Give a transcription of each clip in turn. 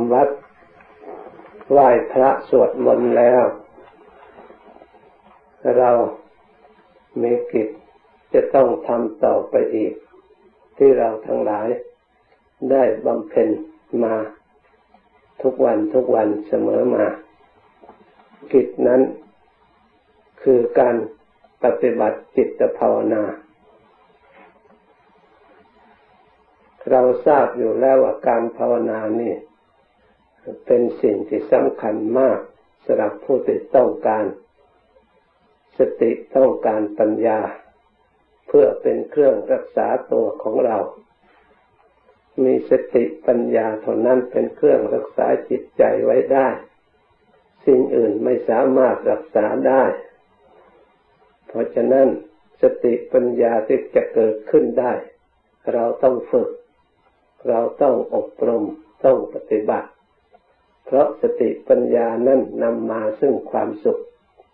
ำวัดไหว้พระสวดมนต์แล้วเรามีกิจจะต้องทำต่อไปอีกที่เราทั้งหลายได้บำเพ็ญมาทุกวันเสมอมากิจนั้นคือการปฏิบัติจิตภาวนาเราทราบอยู่แล้วว่าการภาวนานี่เป็นสิ่งที่สำคัญมากสำหรับผู้ที่ต้องการสติต้องการปัญญาเพื่อเป็นเครื่องรักษาตัวของเรามีสติปัญญาเท่านั้นเป็นเครื่องรักษาจิตใจไว้ได้สิ่งอื่นไม่สามารถรักษาได้เพราะฉะนั้นสติปัญญาที่จะเกิดขึ้นได้เราต้องฝึกเราต้องอบรมต้องปฏิบัติเพราะสติปัญญานั้นนำมาซึ่งความสุข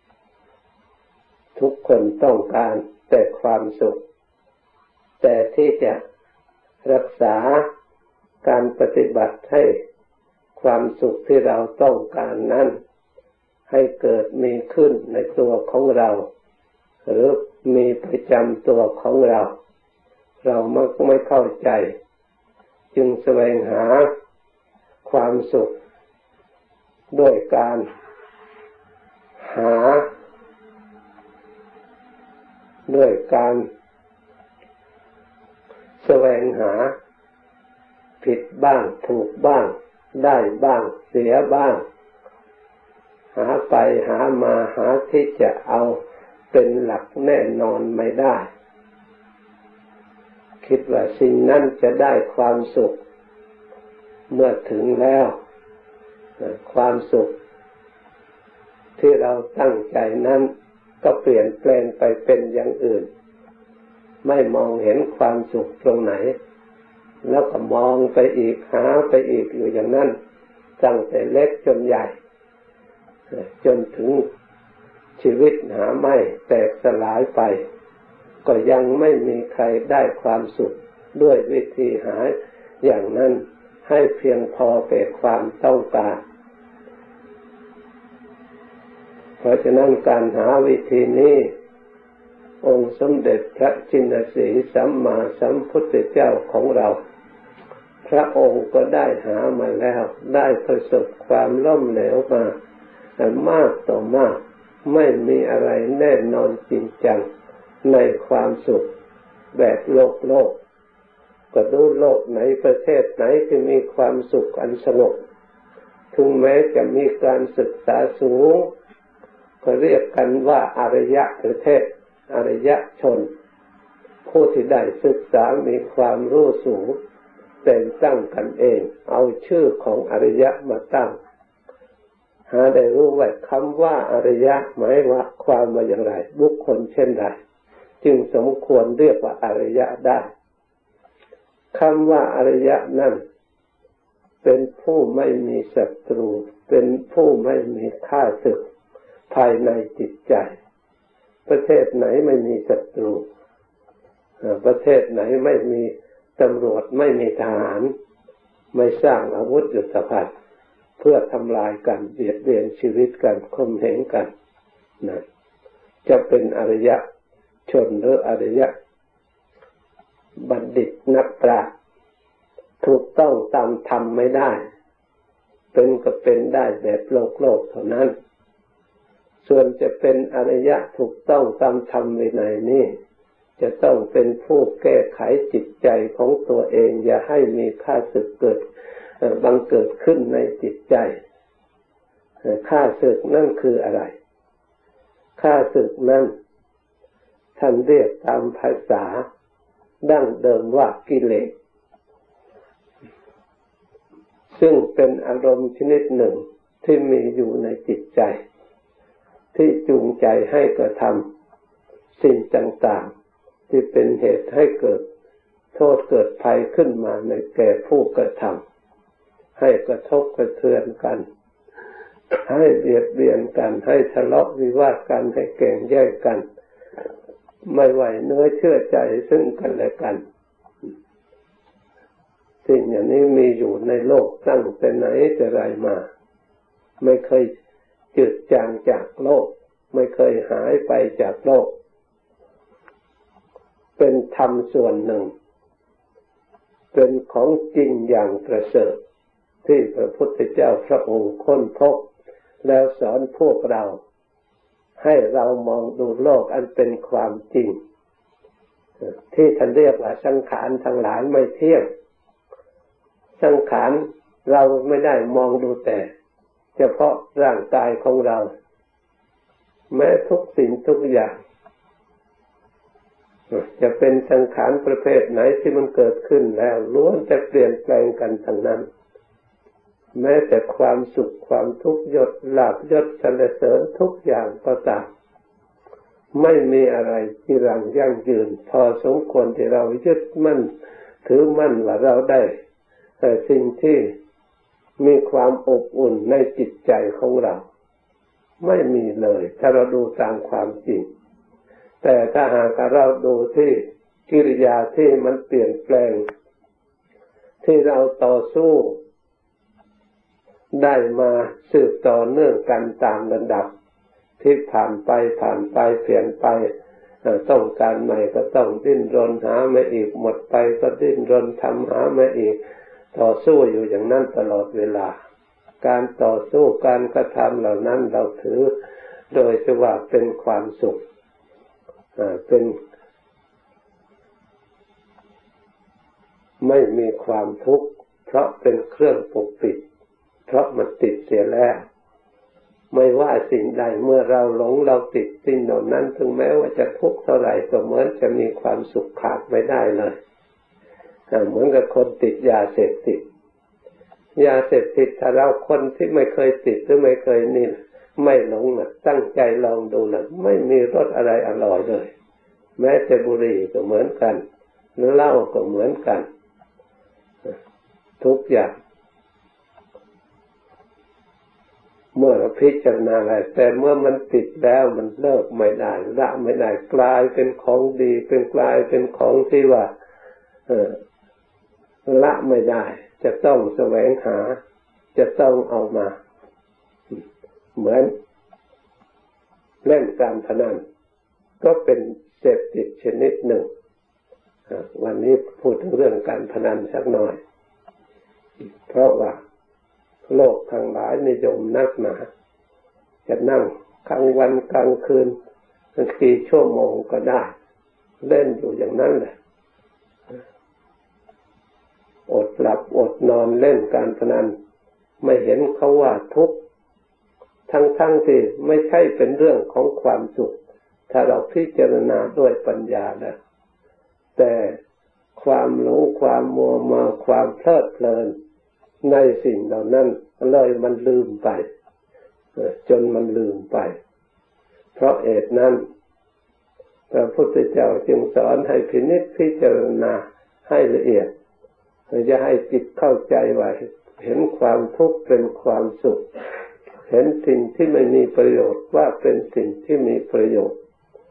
ทุกคนต้องการแต่ความสุขแต่ที่จะรักษาการปฏิบัติให้ความสุขที่เราต้องการนั้นให้เกิดมีขึ้นในตัวของเราหรือมีประจำตัวของเราเรามักไม่เข้าใจจึงแสวงหาความสุขด้วยการแสวงหาผิดบ้างถูกบ้างได้บ้างเสียบ้างหาไปหามาหาที่จะเอาเป็นหลักแน่นอนไม่ได้คิดว่าสิ่งนั้นจะได้ความสุขเมื่อถึงแล้วความสุขที่เราตั้งใจนั้นก็เปลี่ยนแปลงไปเป็นอย่างอื่นไม่มองเห็นความสุขตรงไหนแล้วก็มองไปอีกหาไปอีกอยู่อย่างนั้นตั้งแต่เล็กจนใหญ่จนถึงชีวิตหาไม่แตกสลายไปก็ยังไม่มีใครได้ความสุขด้วยวิธีหาอย่างนั้นให้เพียงพอแก่ความต้องการเพราะฉะนั้นการหาวิธีนี้องค์สมเด็จพระชินสีห์สัมมาสัมพุทธเจ้าของเราพระองค์ก็ได้หามาแล้วได้ประสบความล้มเหลวมามากต่อมากไม่มีอะไรแน่นอนจริงจังในความสุขแบบโลกก็ดูโลกไหนประเทศไหนที่มีความสุขอันสงบถึงแม้จะมีการศึกษาสูงก็เรียกกันว่าอารยประเทศอารยชนผู้ที่ได้ศึกษามีความรู้สูงแต่งตั้งกันเองเอาชื่อของอารยะมาตั้งหาได้รู้ว่าคำว่าอารยะหมายว่าความว่าอย่างไรบุคคลเช่นใดจึงสมควรเรียกว่าอารยะได้คำว่าอารยะนั่นเป็นผู้ไม่มีศัตรูเป็นผู้ไม่มีข้าศึกภายในจิตใจประเทศไหนไม่มีศัตรูประเทศไหนไม่มีตำรวจไม่มีทหารไม่สร้างอาวุธยุทโธภัณฑ์เพื่อทำลายกันเบียดเบียนชีวิตกันข่มเหงกันนะจะเป็นอริยชนหรืออริยบัณฑิตนักปราชญ์ถูกต้องตามธรรมไม่ได้เป็นก็เป็นได้แบบโลกเท่านั้นส่วนจะเป็นอริยะถูกต้องตามธรรมวินัยนี้จะต้องเป็นผู้แก้ไขจิตใจของตัวเองอย่าให้มีข้าศึกบังเกิดขึ้นในจิตใจข้าศึกนั่นคืออะไรข้าศึกนั่นท่านเรียกตามภาษาดั้งเดิมว่ากิเลสซึ่งเป็นอารมณ์ชนิดหนึ่งที่มีอยู่ในจิตใจที่จูงใจให้กระทำสิ่งต่างๆที่เป็นเหตุให้เกิดโทษเกิดภัยขึ้นมาในแก่ผู้กระทำให้กระทบกระเทือนกันให้เบียดเบียนกันให้ทะเลาะวิวาทกันให้แข่งแย่งกันไม่ไว้เนื้อเชื่อใจซึ่งกันและกันสิ่งอย่างนี้มีอยู่ในโลกตั้งแต่ไหนแต่ไรมา ไม่เคยจืดจางจากโลกไม่เคยหายไปจากโลกเป็นธรรมส่วนหนึ่งเป็นของจริงอย่างประเสริฐที่พระพุทธเจ้าพระองค์ค้นพบแล้วสอนพวกเราให้เรามองดูโลกอันเป็นความจริงที่ท่านเรียกว่าสังขารทั้งหลายไม่เที่ยงสังขารเราไม่ได้มองดูแต่เฉพาะร่างกายของเราแม้ทุกสิ่งทุกอย่างจะเป็นสังขารประเภทไหนที่มันเกิดขึ้นแล้วล้วนจะเปลี่ยนแปลงกันทั้งนั้นแม้แต่ความสุขความทุกข์ยศลาภยศสรรเสริญทุกอย่างก็ตามไม่มีอะไรที่รังยั่งยืนพอสมควรที่เรายึดมั่นถือมั่นว่าเราได้แต่สิ่งที่มีความอบอุ่นในจิตใจของเราไม่มีเลยถ้าเราดูตามความจริงแต่ถ้าหากเราดูที่กิริยาที่มันเปลี่ยนแปลงที่เราต่อสู้ได้มาสืบต่อเนื่องกันตามระดับที่ผ่านไปเปลี่ยนไปต้องการใหม่ก็ต้องดิ้นรนหามาอีกหมดไปก็ดิ้นรนทำหามาอีกต่อสู้อยู่อย่างนั้นตลอดเวลาการต่อสู้การกระทำเหล่านั้นเราถือโดยที่ว่าเป็นความสุขเป็นไม่มีความทุกข์เพราะเป็นเครื่องปกปิดเพราะมันติดเสียแล้วไม่ว่าสิ่งใดเมื่อเราหลงเราติดสิ่งเหล่านั้นถึงแม้ว่าจะทุกข์เท่าไหร่ก็เหมือนจะมีความสุขขาดไม่ได้เลยเหมือนกับคนติดยาเสพติดถ้าเราคนที่ไม่เคยติดหรือไม่เคยนี่ไม่หลงนะตั้งใจลองดูนะไม่มีรสอะไรอร่อยเลยแม้แต่บุหรี่ก็เหมือนกันหรือเหล้าก็เหมือนกันทุกอย่างเมื่อเราพิจารณาอะไรแต่เมื่อมันติดแล้วมันเลิกไม่ได้ละไม่ได้กลายเป็นของดีกลายเป็นของที่ว่าละไม่ได้จะต้องแสวงหาจะต้องเอามาเหมือนเล่นการพนันก็เป็นเสพติดชนิดหนึ่งวันนี้พูดถึงเรื่องการพนันสักหน่อยเพราะว่าโลกทั้งหลายนิยมนักหนาจะนั่งกลางวันกลางคืนกี่ชั่วโมงก็ได้เล่นอยู่อย่างนั้นแหละอดหลับอดนอนเล่นการพนันไม่เห็นเขาว่าทุกข์ทั้งที่ไม่ใช่เป็นเรื่องของความสุขถ้าเราพิจารณาด้วยปัญญาแล้วแต่ความหลงความมัวเมาความเพลิดเพลินในสิ่งเหล่านั้นเลยมันลืมไปจนมันลืมไปเพราะเหตุนั้นพระพุทธเจ้าจึงสอนให้พินิจพิจารณาให้ละเอียดจะให้จิตเข้าใจว่าเห็นความทุกข์เป็นความสุขเห็นสิ่งที่ไม่มีประโยชน์ว่าเป็นสิ่งที่มีประโยชน์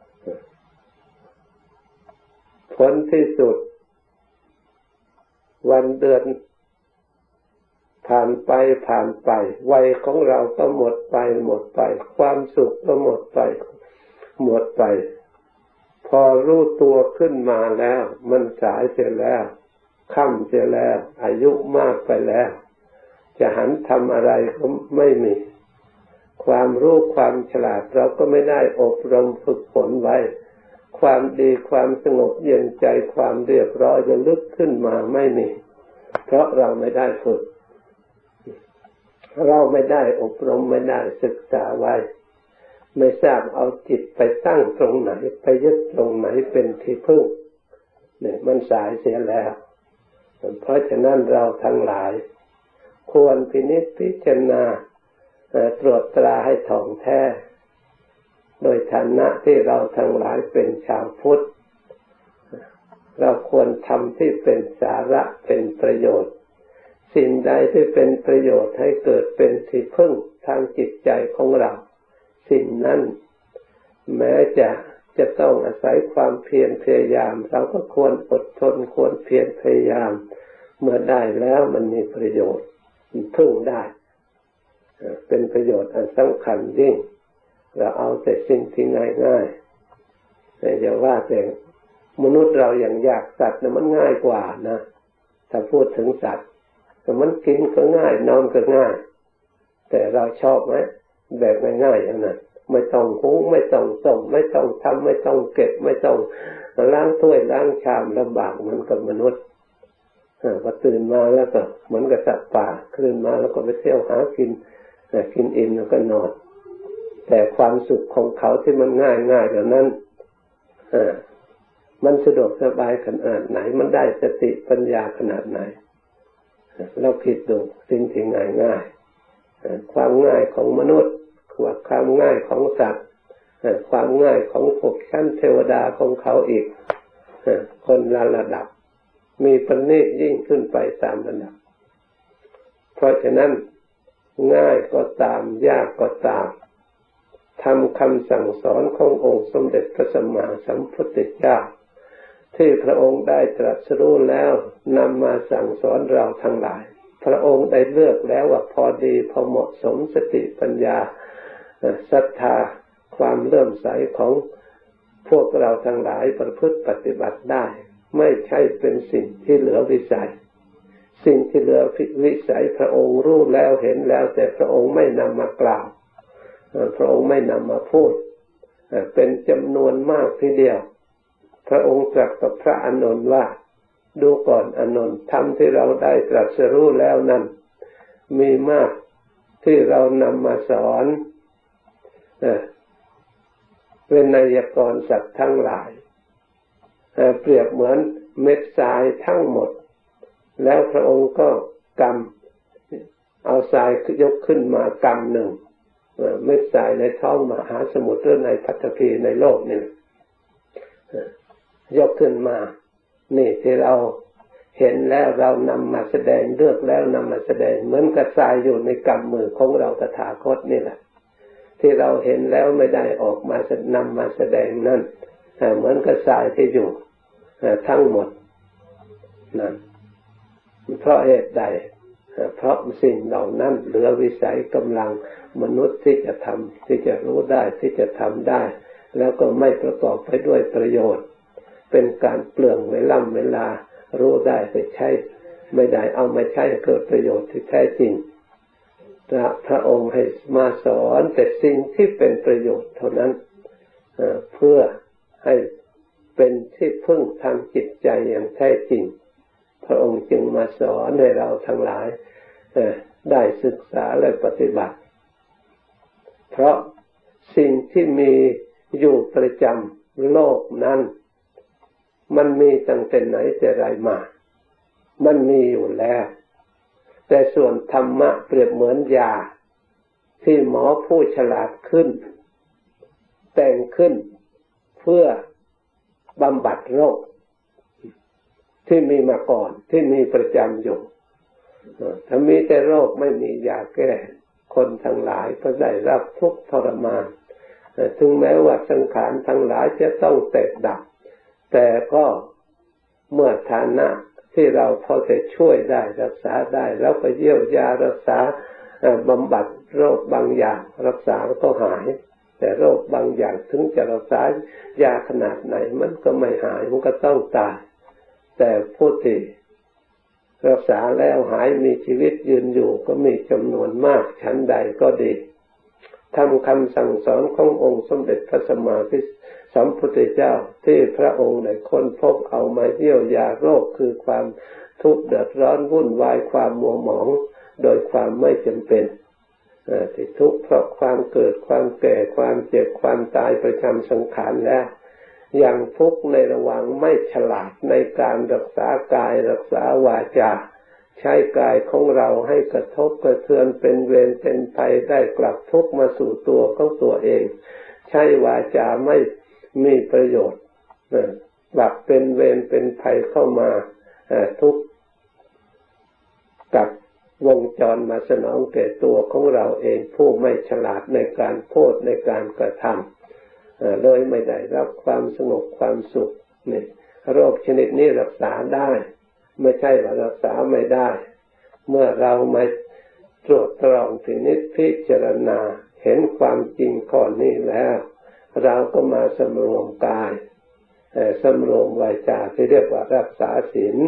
ผลที่สุดวันเดือนผ่านไปวัยของเราก็หมดไปความสุขก็หมดไปพอรู้ตัวขึ้นมาแล้วมันสายเสียแล้วค่ำเสียแล้วอายุมากไปแล้วจะหันทำอะไรก็ไม่มีความรู้ความฉลาดเราก็ไม่ได้อบรมฝึกฝนไว้ความดีความสงบเย็นใจความเรียบร้อยจะลึกขึ้นมาไม่มีเพราะเราไม่ได้ฝึกเราไม่ได้อบรมไม่ได้ศึกษาไว้ไม่ทราบเอาจิตไปตั้งตรงไหนไปยึดตรงไหนเป็นที่พึ่งเนี่ยมันสายเสียแล้วเพราะฉะนั้นเราทั้งหลายควรพินิจพิจารณาตรวจตราให้ถ่องแท้โดยฐานะที่เราทั้งหลายเป็นชาวพุทธเราควรทำที่เป็นสาระเป็นประโยชน์สิ่งใดที่เป็นประโยชน์ให้เกิดเป็นที่พึ่งทางจิตใจของเราสิ่งนั้นแม้จะต้องอาศัยความเพียรพยายามเราก็ควรอดทนควรเพียรพยายามเมื่อได้แล้วมันมีประโยชน์พึ่งได้เป็นประโยชน์อันสำคัญยิ่งเราเอาแต่สิ่งที่ง่ายๆแต่อย่าว่าแต่มนุษย์เราอย่างยากสัตว์มันง่ายกว่านะถ้าพูดถึงสัตว์แต่มันกินก็ง่ายนอนก็ง่ายแต่เราชอบไหมแบบง่ายๆอย่างนั้นไม่ต้องหุงไม่ต้องต้มไม่ต้องทำไม่ต้องเก็บไม่ต้องล้างถ้วยล้างชามลำบากเหมือนกับมนุษย์พอตื่นมาแล้วก็เหมือนกับสัตว์ป่าตื่นมาแล้วก็ไปเที่ยวหากินกินอิ่มแล้วก็นอนแต่ความสุขของเขาที่มันง่ายๆเหล่านั้นมันสะดวกสบายขนาดไหนมันได้สติปัญญาขนาดไหนเราคิดดูสิ่งที่ง่ายๆความง่ายของมนุษย์ความง่ายของสัตว์ความง่ายของพวกชั้นเทวดาของเขาอีกคนละระดับมีประณีตยิ่งขึ้นไปตามระดับเพราะฉะนั้นง่ายก็ตามยากก็ตามทำคำสั่งสอนขององค์สมเด็จพระสัมมาสัมพุทธเจ้าที่พระองค์ได้ตรัสรู้แล้วนำมาสั่งสอนเราทั้งหลายพระองค์ได้เลือกแล้วว่าพอดีพอเหมาะสมสติปัญญาศรัทธาความเลื่อมใสของพวกเราทั้งหลายประพฤติปฏิบัติได้ไม่ใช่เป็นสิ่งที่เหลือวิสัยสิ่งที่เหลือวิสัยพระองค์รู้แล้วเห็นแล้วแต่พระองค์ไม่นำมากล่าวพระองค์ไม่นำมาพูดเป็นจำนวนมากทีเดียวพระองค์ตรัสกับพระอานนท์ว่าดูก่อนอานนท์ธรรมที่เราได้ตรัสรู้แล้วนั้นมีมากที่เรานำมาสอนเป็นไวยากรณ์สัตว์ทั้งหลายเปรียบเหมือนเม็ดทรายทั้งหมดแล้วพระองค์ก็กำเอาทรายยกขึ้นมากำหนึ่งเม็ดทรายในท้องมหาสมุทรหรือในปฐพีในโลกนี่ยกขึ้นมานี่ที่เราเห็นแล้วเรานำมาแสดงเลือกแล้วนำมาแสดงเหมือนกับทรายอยู่ในกำมือของเราตถาคตนี่แหละที่เราเห็นแล้วไม่ได้ออกมานำมาแสดงนั่นเหมือนกับทรายที่อยู่ทั้งหมดนั่นเพราะเหตุใดเพราะสิ่งเหล่านั้นเหลือวิสัยกำลังมนุษย์ที่จะทำที่จะรู้ได้ที่จะทำได้แล้วก็ไม่ประกอบไปด้วยประโยชน์เป็นการเปลืองเวลารู้ได้แต่ใช้ไม่ได้เอามาใช้เกิดประโยชน์ที่แท้จริงพระองค์ให้มาสอนแต่สิ่งที่เป็นประโยชน์เท่านั้นเพื่อให้เป็นที่พึ่งทางจิตใจอย่างแท้จริงพระองค์จึงมาสอนให้เราทั้งหลายได้ศึกษาและปฏิบัติเพราะสิ่งที่มีอยู่ประจำโลกนั้นมันมีตั้งแต่ไหนแต่ไรมามันมีอยู่แล้วแต่ส่วนธรรมะเปรียบเหมือนยาที่หมอผู้ฉลาดขึ้นแต่งขึ้นเพื่อบำบัดโรคที่มีมาก่อนที่มีประจำอยู่ถ้ามีแต่โรคไม่มียาแก้คนทั้งหลายก็ได้รับทุกข์ทรมานถึงแม้ว่าสังขารทั้งหลายจะต้องแตกดับแต่ก็เมื่อฐานะที่เราพอจะช่วยได้รักษาได้แล้วก็เยียวยารักษาบำบัดโรคบางอย่างรักษาก็หายแต่โรคบางอย่างถึงจะรักษายาขนาดไหนมันก็ไม่หายมันก็ต้องตายแต่ผู้ที่รักษาแล้วหายมีชีวิตยืนอยู่ก็มีจำนวนมากชั้นใดก็ดีทำคำสั่งสอนขององค์สมเด็จพระสัมมาสัมพุทธเจ้าที่พระองค์ได้ค้นพบเอามาเยียวยาโรคคือความทุกข์เดือดร้อนวุ่นวายความมัวหมองโดยความไม่จำเป็นที่ทุกข์เพราะความเกิดความแก่ความเจ็บความตายประจำสังขารแล้วอย่างทุกข์ในระหว่างไม่ฉลาดในการรักษากายรักษาวาจาใช้กายของเราให้กระทบกระเทือนเป็นเวรเป็นภัยได้กลับทุกข์มาสู่ตัวของตัวเองใช้วาจาไม่มีประโยชน์กลับเป็นเวรเป็นภัยเข้ามาทุกข์กับวงจรมาสนองแก่ตัวของเราเองผู้ไม่ฉลาดในการพูดในการกระทำเลยไม่ได้รับความสงบความสุขนี่โรคชนิดนี้รักษาได้ไม่ใช่ว่ารักษาไม่ได้เมื่อเรามาตรวจตรองพินิจพิจารณาเห็นความจริงข้อนี้แล้วเราก็มาสำรวมกายสำรวมวาจาที่เรียกว่ารักษาศีล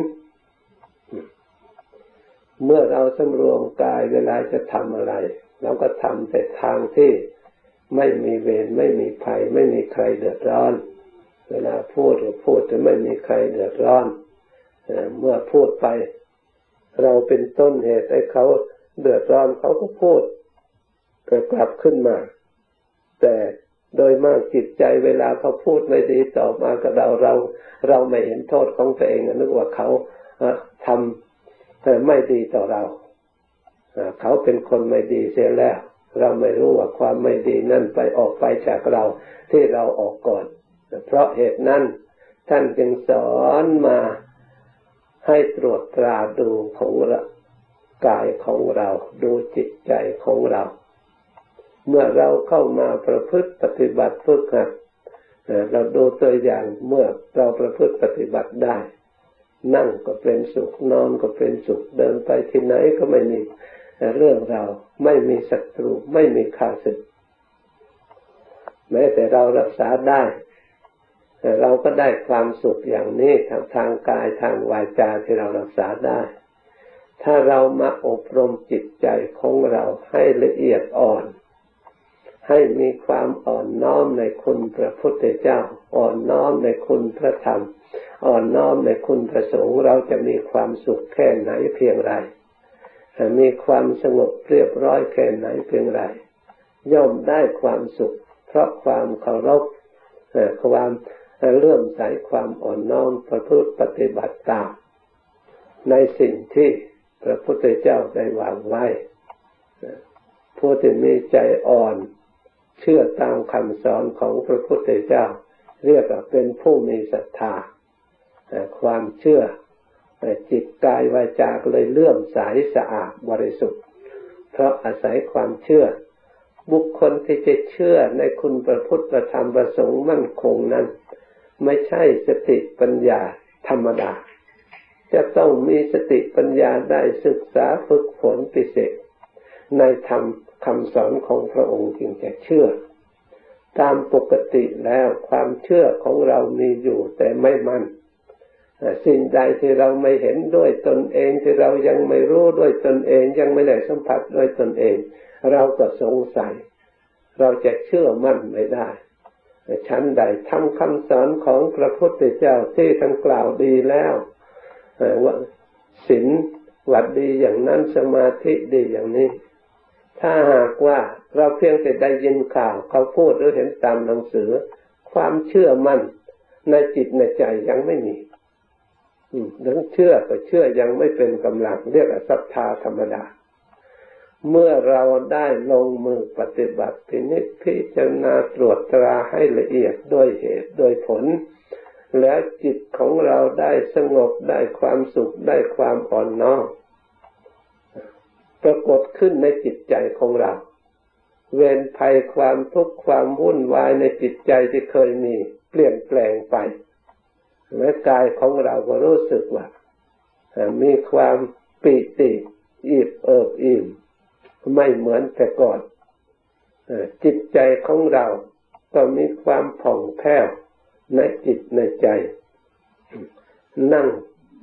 เมื่อเราสำรวมกายเวลาจะทำอะไรเราก็ทำแต่ทางที่ไม่มีเวรไม่มีภัยไม่มีใครเดือดร้อนเวลาพูดก็พูดจะไม่มีใครเดือดร้อนเมื่อพูดไปเราเป็นต้นเหตุให้เขาเดือดร้อนเขาก็พูดกลับขึ้นมาแต่โดยมากจิตใจเวลาเขาพูดไม่ดีต่อมากับเราไม่เห็นโทษของตัวเองนึกว่าเขาทำไม่ดีต่อเราเขาเป็นคนไม่ดีเสียแล้วเราไม่รู้ว่าความไม่ดีนั่นออกไปจากเราที่เราออกก่อนเพราะเหตุนั้นท่านจึงสอนมาให้ตรวจตราดูของกายของเราดูจิตใจของเราเมื่อเราเข้ามาประพฤติปฏิบัติฝึกหัดเราดูตัวอย่างเมื่อเราประพฤติปฏิบัติได้นั่งก็เป็นสุขนอนก็เป็นสุขเดินไปที่ไหนก็ไม่มีเรื่องเราไม่มีศัตรูไม่มีข้าศึกแม้แต่เรารักษาได้เราก็ได้ความสุขอย่างนี้ทางกายทางวาจาที่เรารักษาได้ถ้าเรามาอบรมจิตใจของเราให้ละเอียดอ่อนให้มีความอ่อนน้อมในคุณพระพุทธเจ้าอ่อนน้อมในคุณพระธรรมอ่อนน้อมในคุณพระสงฆ์เราจะมีความสุขแค่ไหนเพียงไรมีความสงบเรียบร้อยแค่ไหนเพียงไรย่อมได้ความสุขเพราะความเคารพความเลื่อมใสความอ่อนน้อมประพฤติปฏิบัติตามในสิ่งที่พระพุทธเจ้าได้วางไว้ผู้ที่มีใจอ่อนเชื่อตามคำสอนของพระพุทธเจ้าเรียกว่าเป็นผู้มีศรัทธาความเชื่อจิตกายวาจาเลยเลื่อมใสสะอาดบริสุทธิ์เพราะอาศัยความเชื่อบุคคลที่จะเชื่อในคุณพระพุทธธรรมประสงค์มั่นคงนั้นไม่ใช่สติปัญญาธรรมดาจะต้องมีสติปัญญาได้ศึกษาฝึกฝนพิเศษในธรรมคำสอนของพระองค์จึงจะเชื่อตามปกติแล้วความเชื่อของเรามีอยู่แต่ไม่มั่นสิ่งใดที่เราไม่เห็นด้วยตนเองที่เรายังไม่รู้ด้วยตนเองยังไม่ได้สัมผัสด้วยตนเองเราก็สงสัยเราจะเชื่อมั่นไม่ได้ชั้นใดทำคำสอนของพระพุทธเจ้าที่ท่านกล่าวดีแล้วว่าศีลวัดดีอย่างนั้นสมาธิดีอย่างนี้ถ้าหากว่าเราเพียงแต่ได้ยินข่าวเขาพูดหรือเห็นตามหนังสือความเชื่อมั่นในจิตในใจยังไม่มีถึงเชื่อก็เชื่อยังไม่เป็นกำลังเรียกว่าศรัทธาธรรมดาเมื่อเราได้ลงมือปฏิบัติพินิจพิจารณาตรวจตราให้ละเอียดด้วยเหตุด้วยผลแล้วจิตของเราได้สงบได้ความสุขได้ความอ่อนน้อมปรากฏขึ้นในจิตใจของเราเวรภัยความทุกข์ความวุ่นวายในจิตใจที่เคยมีเปลี่ยนแปลงไปและกายของเราก็รู้สึกว่ามีความปิติอิ่มเอิบอิ่มไม่เหมือนแต่ก่อนจิตใจของเราก็มีความผ่องแผ้วในจิตในใจนั่ง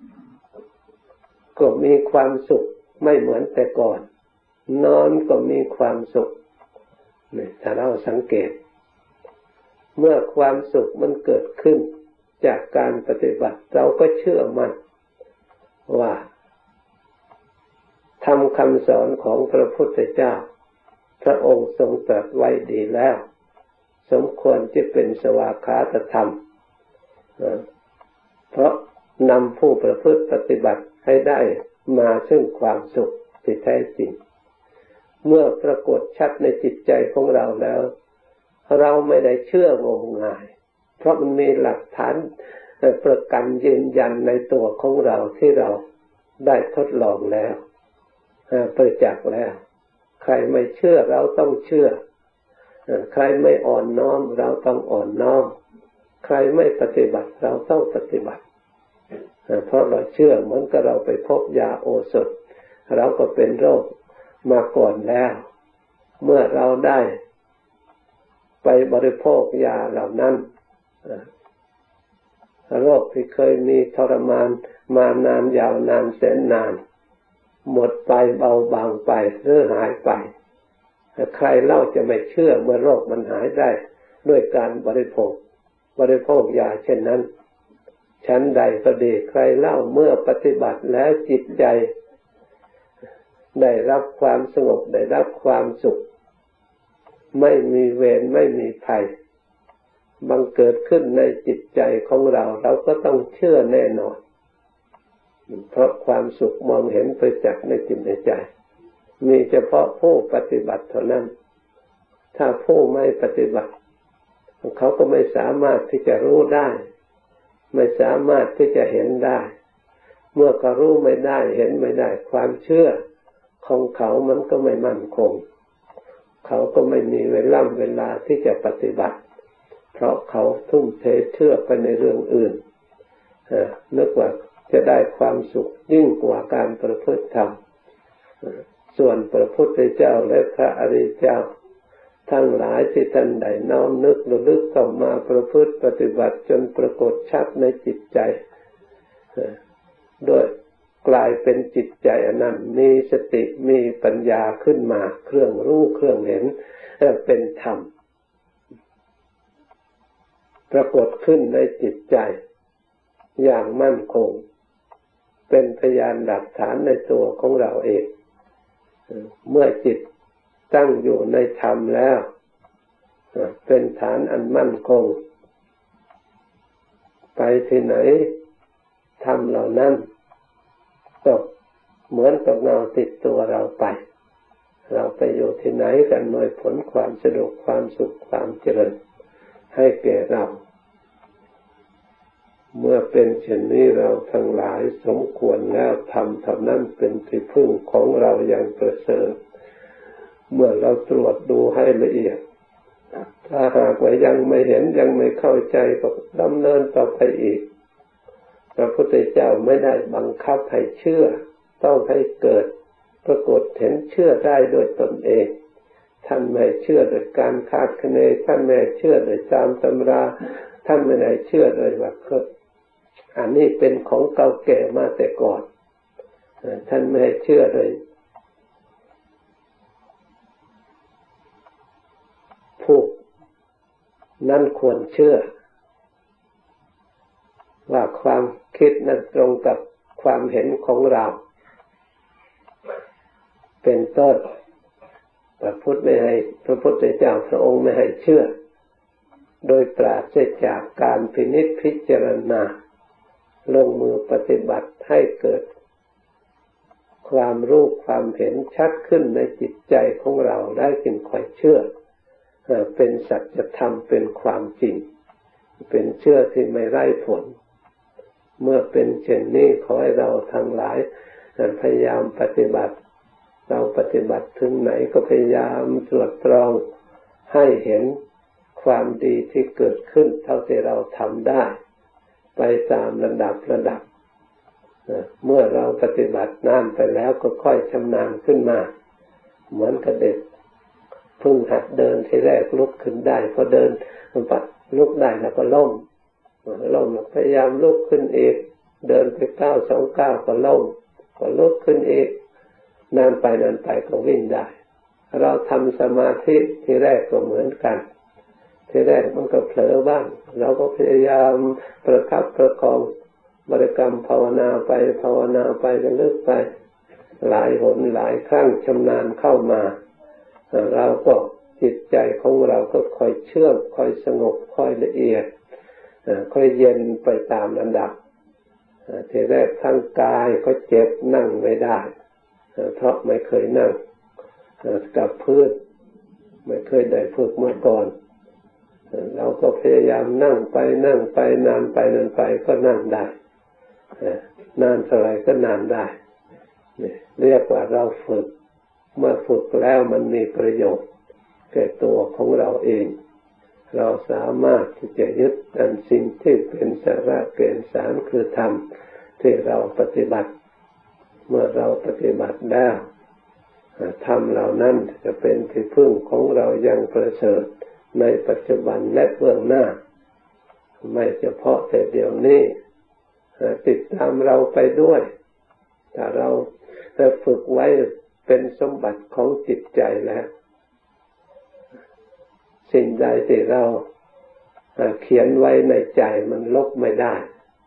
ก็มีความสุขไม่เหมือนแต่ก่อนนอนก็มีความสุขถ้าเราสังเกตเมื่อความสุขมันเกิดขึ้นจากการปฏิบัติเราก็เชื่อมั่นว่าทำคำสอนของพระพุทธเจ้าพระองค์ทรงตรัสไว้ดีแล้วสมควรที่เป็นสวากขาตธรรมเพราะนำผู้ประพฤติปฏิบัติให้ได้มาซึ่งความสุขที่แท้จริงเมื่อปรากฏชัดในจิตใจของเราแล้วเราไม่ได้เชื่องมงายเพราะมันมีหลักฐานประกันยืนยันในตัวของเราที่เราได้ทดลองแล้วประจักษ์แล้วใครไม่เชื่อเราต้องเชื่อใครไม่อ่อนน้อมเราต้องอ่อนน้อมใครไม่ปฏิบัติเราต้องปฏิบัติเพราะเราเชื่อเหมือนกับเราไปพบยาโอสถเราก็เป็นโรคมาก่อนแล้วเมื่อเราได้ไปบริโภคยาเหล่านั้นโรคที่เคยมีทรมานมานานยาวนานแสนนานหมดไปเบาบางไปหรือหายไปใครเล่าจะไม่เชื่อเมื่อโรคมันหายได้ด้วยการบริโภคยาเช่นนั้นชั้นใดก็ดีใครเล่าเมื่อปฏิบัติแล้วจิตใจได้รับความสงบได้รับความสุขไม่มีเวรไม่มีภัยบังเกิดขึ้นในจิตใจของเราเราก็ต้องเชื่อแน่นอนเพราะความสุขมองเห็นประจักษ์ในจิตในใจมีเฉพาะผู้ปฏิบัติเท่านั้นถ้าผู้ไม่ปฏิบัติเขาก็ไม่สามารถที่จะรู้ได้ไม่สามารถที่จะเห็นได้เมื่อเขารู้ไม่ได้เห็นไม่ได้ความเชื่อของเขามันก็ไม่มั่นคงเขาก็ไม่มีเวลาที่จะปฏิบัติเพราะเขาทุ่มเทเชื่อไปในเรื่องอื่นนึกว่าจะได้ความสุขยิ่งกว่าการประพฤติธรรมส่วนพระพุทธเจ้าและพระอริยเจ้าทั้งหลายที่ท่านได้น้อมนึกระลึกเข้ามาประพฤติปฏิบัติจนปรากฏชัดในจิตใจโดยกลายเป็นจิตใจอันนั้นมีสติมีปัญญาขึ้นมาเครื่องรู้เครื่องเห็นเป็นธรรมปรากฏขึ้นในจิตใจอย่างมั่นคงเป็นพยานหลักฐานในตัวของเราเองเมื่อจิตตั้งอยู่ในธรรมแล้วเป็นฐานอันมั่นคงไปที่ไหนธรรมเหล่านั้นก็เหมือนกับเงาติดตัวเราไปเราไปอยู่ที่ไหนกันหน่วยผลความสะดวกความสุขความเจริญให้แก่เราเมื่อเป็นเช่นนี้เราทั้งหลายสมควรแล้วธรรมเท่านั้นเป็นที่พึ่งของเราอย่างประเสริฐเมื่อเราตรวจดูให้ละเอียดถ้าหากว่ายังไม่เห็นยังไม่เข้าใจก็ดำเนินต่อไปอีกพระพุทธเจ้าไม่ได้บังคับให้เชื่อต้องให้เกิดปรากฏเห็นเชื่อได้โดยตนเองท่านไม่เชื่อโดยการคาดคะเนท่านไม่เชื่อโดยตามตำราท่านไม่ได้เชื่อโดยว่าอันนี้เป็นของเก่าแก่มาแต่ก่อนท่านไม่เชื่อโดยผู้นั้นควรเชื่อว่าความคิดนั้นตรงกับความเห็นของเราเป็นต้นพระพุทธเจ้าพระองค์ไม่ให้เชื่อโดยปราศจากการพินิจพิจารณาลงมือปฏิบัติให้เกิดความรู้ความเห็นชัดขึ้นในจิตใจของเราได้จึงค่อยเชื่อเป็นสัจธรรมเป็นความจริงเป็นเชื่อที่ไม่ไร้ผลเมื่อเป็นเช่นนี้ขอให้เราทั้งหลายพยายามปฏิบัติเราปฏิบัติถึงไหนก็พยายามตรวจตรองให้เห็นความดีที่เกิดขึ้นเท่าที่เราทำได้ไปตามระดับเมื่อเราปฏิบัตินานไปแล้วก็ค่อยชำนาญขึ้นมาเหมือนกับเด็กเพิ่งหัดเดินทีแรกลุกขึ้นได้พอเดินลุกได้แล้วก็ล้มพยายามลุกขึ้นอีกเดินไปก้าว2 ก้าวก็ล้มก็ลุกขึ้นอีกนานไปก็วิ่งได้เราทำสมาธิทีแรกก็เหมือนกันทีแรกมันก็เผลอบ้างเราก็พยายามประคับประคองบริกรรมภาวนาไประลึกไปหลายหนหลายครั้งชำนาญเข้ามาเราก็จิตใจของเราก็ค่อยเชื่องค่อยสงบค่อยละเอียดค่อยเย็นไปตามลำดับทีแรกทั้งกายก็เจ็บนั่งไม่ได้เพราะไม่เคยนั่งกับพื้นไม่เคยได้ฝึกมาก่อนเราก็พยายามนั่งไปนานไปก็นั่งได้นานเท่าไรก็นานได้เรียกว่าเราฝึกเมื่อฝึกแล้วมันมีประโยชน์แก่ตัวของเราเองเราสามารถที่จะยึดอันสิ่งที่เป็นสาระแก่นสารคือธรรมที่เราปฏิบัติเมื่อเราปฏิบัติแล้วธรรมเหล่านั้นจะเป็นที่พึ่งของเราอย่างประเสริฐในปัจจุบันและเบื้องหน้าไม่เฉพาะแต่เดี๋ยวนี้ติดตามเราไปด้วยถ้าเราฝึกไว้เป็นสมบัติของจิตใจแล้วสิ่งใดที่เราเขียนไว้ในใจมันลบไม่ได้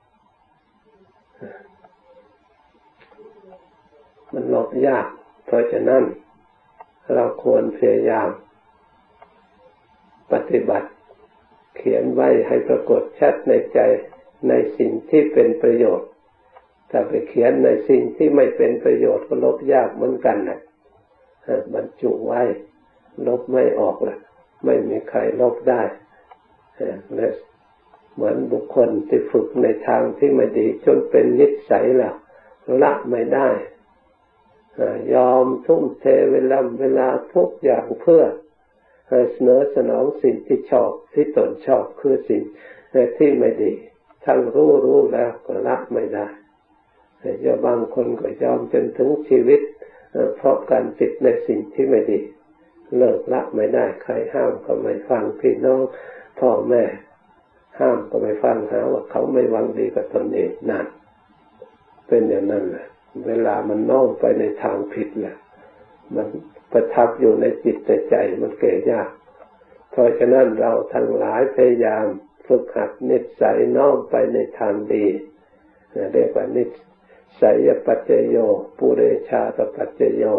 มันลบยากเพราะฉะนั้นเราควรพยายามปฏิบัติเขียนไว้ให้ปรากฏชัดในใจในสิ่งที่เป็นประโยชน์ถ้าไปเขียนในสิ่งที่ไม่เป็นประโยชน์ก็ลบยากเหมือนกันนะบรรจุไว้ลบไม่ออกละไม่มีใครลบได้และเหมือนบุคคลที่ฝึกในทางที่ไม่ดีจนเป็นนิสัยแล้วละไม่ได้ยอมทุ่มเทเวลาทุกอย่างเพื่อสนองสิ่งที่ชอบที่ตนชอบคือสิ่งที่ไม่ดีทั้งรู้แล้วก็ละไม่ได้แต่บางคนก็ยอมจนถึงชีวิตเพราะการติดในสิ่งที่ไม่ดีเลิกละไม่ได้ใครห้ามก็ไม่ฟังพี่น้องพ่อแม่ห้ามก็ไม่ฟังหาว่าเขาไม่หวังดีกับตนเองนั่นเป็นอย่างนั้นแหละเวลามันน้อมไปในทางผิดแหละมันประทับอยู่ในจิตใจมันแก่ยากเพราะฉะนั้นเราทั้งหลายพยายามฝึกหัดนิสัยน้อมไปในทางดีเรียกว่านิสัยปัจจโยปุเรชาตปัจจโย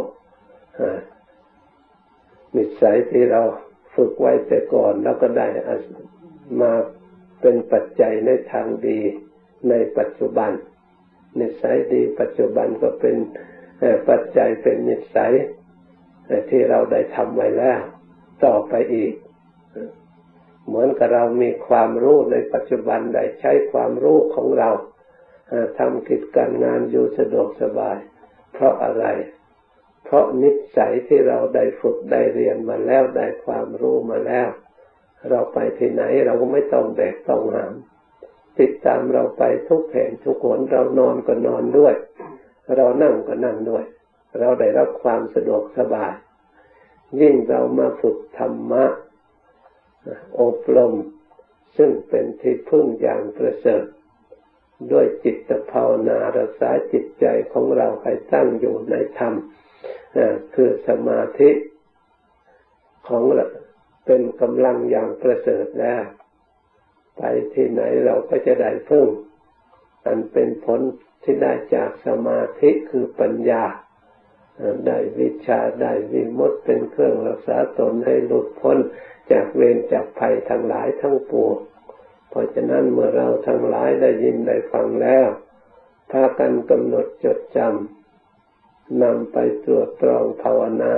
นิสัยที่เราฝึกไว้แต่ก่อนแล้วก็ได้มาเป็นปัจจัยในทางดีในปัจจุบันนิสัยดีปัจจุบันก็เป็นปัจจัยเป็นนิสัยที่เราได้ทำไว้แล้วต่อไปอีกเหมือนกับเรามีความรู้ในปัจจุบันได้ใช้ความรู้ของเราทำกิจการงานอยู่สะดวกสบายเพราะอะไรเพราะนิสัยที่เราได้ฝึกได้เรียนมาแล้วได้ความรู้มาแล้วเราไปที่ไหนเราก็ไม่ต้องแบกต้องหามติดตามเราไปทุกแห่งทุกหนเรานอนก็นอนด้วยเรานั่งก็นั่งด้วยเราได้รับความสะดวกสบายยิ่งเรามาฝึกธรรมะอบรมซึ่งเป็นที่พึ่งอย่างประเสริฐด้วยจิตภาวนารักษาจิตใจของเราให้ตั้งอยู่ในธรรมคือสมาธิของเราเป็นกำลังอย่างประเสริฐแล้วไปที่ไหนเราก็จะได้พึ่งอันเป็นผลที่ได้จากสมาธิคือปัญญาได้วิชาได้วิมุตติเป็นเครื่องรักษาตนให้หลุดพ้นจากเวรจากภัยทั้งหลายทั้งปวงเพราะฉะนั้นเมื่อเราทั้งหลายได้ยินได้ฟังแล้วพากันกำหนดจดจำนำไปตรวจตรองภาวนา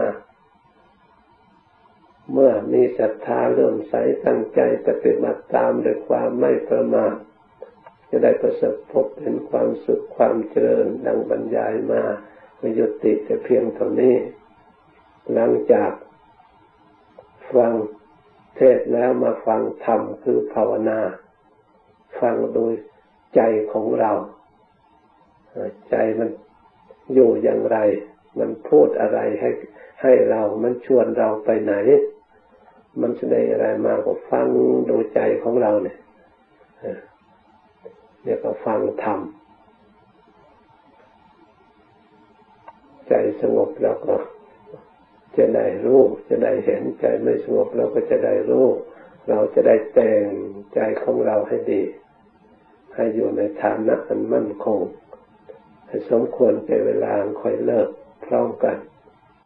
เมื่อมีศรัทธาเลื่อมใสตั้งใจปฏิบัติตามด้วยความไม่ประมาทจะได้ประสบพบเห็นความสุขความเจริญดังบรรยายมายุติแต่เพียงเท่านี้หลังจากฟังเทศแล้วมาฟังธรรมคือภาวนาฟังโดยใจของเราใจมันอยู่อย่างไรมันพูดอะไรให้เรามันชวนเราไปไหนมันแสดงอะไรมาก็ฟังโดยใจของเราเนี่ยก็ฟังธรรมใจสงบเราก็จะได้รู้จะได้เห็นใจไม่สงบเราก็จะได้รู้เราจะได้แต่งใจของเราให้ดีให้อยู่ในฐานะอันมั่นคงให้สมควรแก่เวลาค่อยเลิกพร้อมกัน